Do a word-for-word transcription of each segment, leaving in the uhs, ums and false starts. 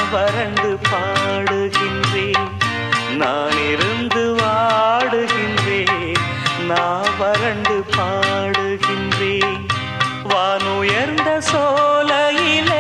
வறண்டு பாடுகின்றேன், நான் இருந்து வாடுகின்றேன், நான் வறண்டு பாடுகின்றேன். வானுயர்ந்த சோலையிலே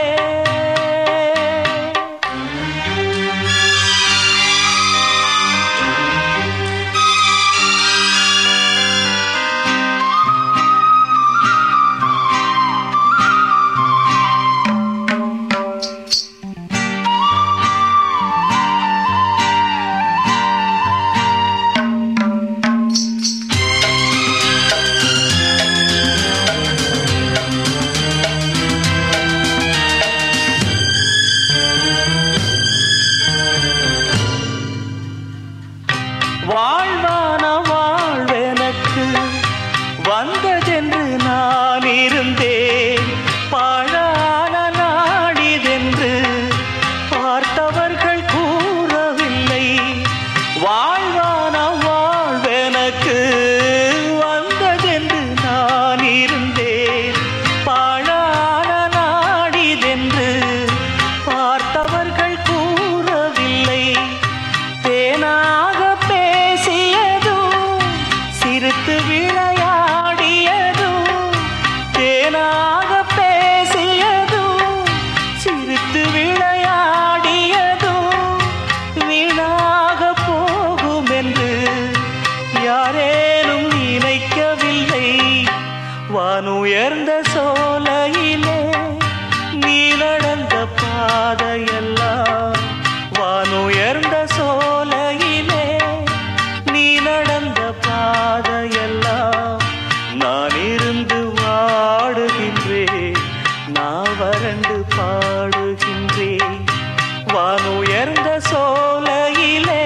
வாழ்வான வாழ்வெனக்கு வந்ததென்று நான் இருந்தேன், பாழான நாடிதென்று பார்த்தவர்கள் கூறவில்லை. வாழ்வான வாழ்வெனக்கு வந்ததென்று நான் இருந்தேன், பாழான நாடிதென்று பார்த்தவர்கள் கூறவில்லை. தேனாக பேசியதும் சிரித்து விளையாடியதும், தேனாக பேசியதும் சிரித்து விளையாடியதும் வீணாக போகும் என்று யாரேனும் நினைக்கவில்லை. வானுயர்ந்த சோலையிலே நீ நடந்த பாதையெல்லாம், வானுயர்ந்த சோலையிலே நீ நடந்த பாதையெல்லாம் நான் இருந்து வாடுகின்றேன், நான் வறண்டு பாடுகின்றேன். வானுயர்ந்த சோலையிலே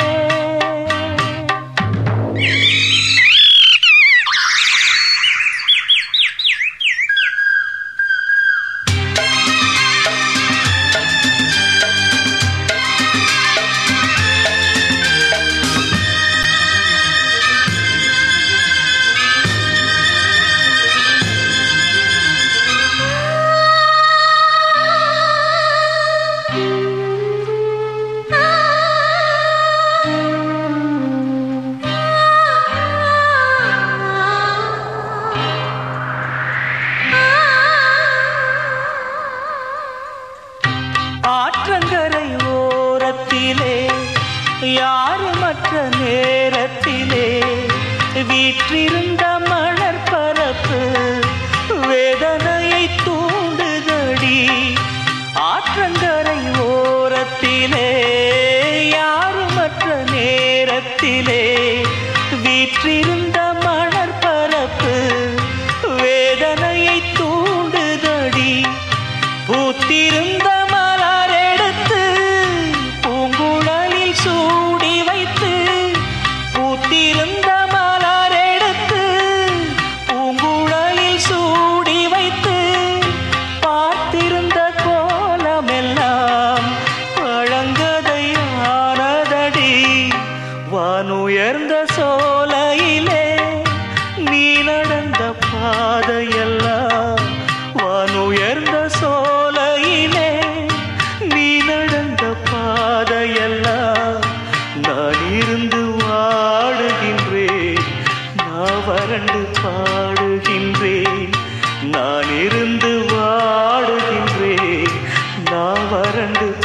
ஆற்றங்கரை ஓரத்திலே யாருமற்ற நேரத்திலே வீற்றிருந்த மணற்பரப்பு வேதனையை தூண்டுதடி. ஆற்றங்கரை ஓரத்திலே யாருமற்ற நேரத்திலே வீற்றிருந்த மணற்பரப்பு வேதனையை தூண்டுதடி. பூத்திருந்த மலரெடுத்து பூங்குழலில் சூடி வைத்து, பூத்திருந்த மலரெடுத்து பூங்குழலில் சூடி வைத்து பார்த்திருந்த கோலமெல்லாம் பழங்கதையானதடி. வானுயர்ந்த சோலையிலே நீ நடந்த பாதையெல்லாம், வானுயர்ந்த சோலையிலே நீ நடந்த பாதையெல்லாம் நான் இருந்து வாடுகின்றேன், நான் வறண்டு பாடுகின்றேன், நான் இருந்து வாடுகின்றேன், நான் வறண்டு